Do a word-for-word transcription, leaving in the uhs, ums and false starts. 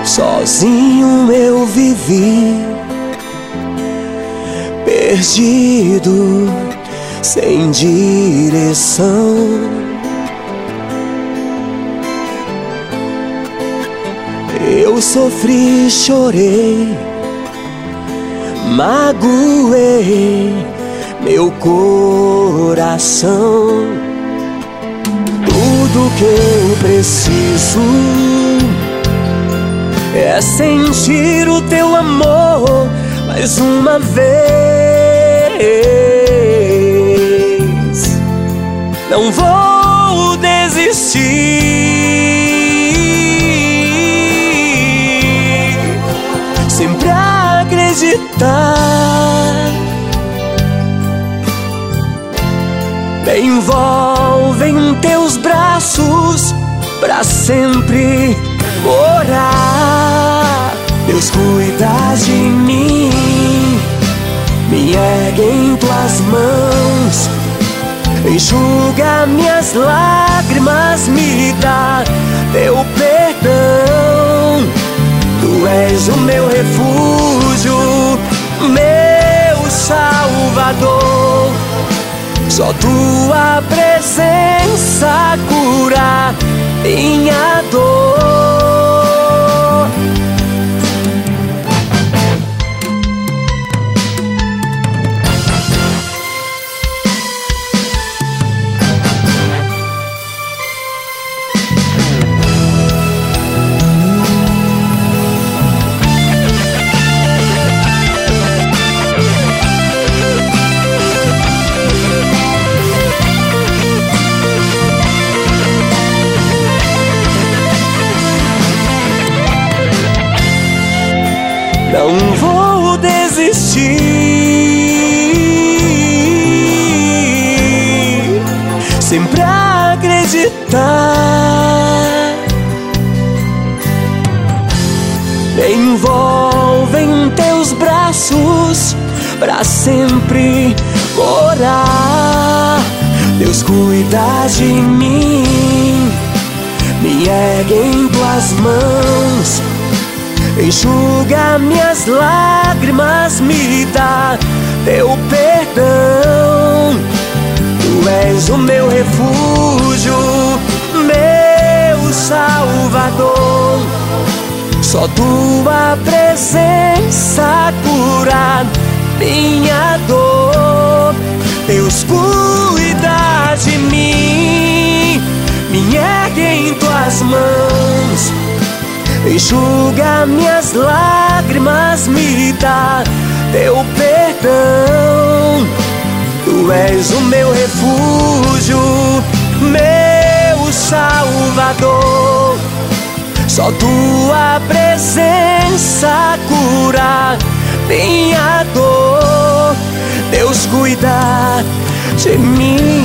Sozinho eu vivi, perdido, sem direção. Eu sofri, chorei, magoei meu coração. Tudo que eu preciso é sentir o teu amor mais uma vez. Não vou desistir, sempre acreditar. Me envolve em teus braços pra sempre morar. Deus, cuida de mim, me ergue em tuas mãos, enxuga minhas lágrimas, me dá teu perdão. Tu és o meu refúgio, meu Salvador. Só tua presença cura minha dor. Não vou desistir, sempre acreditar. Me envolve em teus braços pra sempre morar. Deus, cuida de mim, me ergue em tuas mãos, enxuga minhas lágrimas, me dá teu perdão. Tu és o meu refúgio, meu Salvador. Só tua presença cura minha dor. Deus, cuida de mim, me ergue em tuas mãos, enxuga minhas lágrimas, me dá teu perdão. Tu és o meu refúgio, meu Salvador. Só tua presença cura minha dor. Deus, cuida de mim.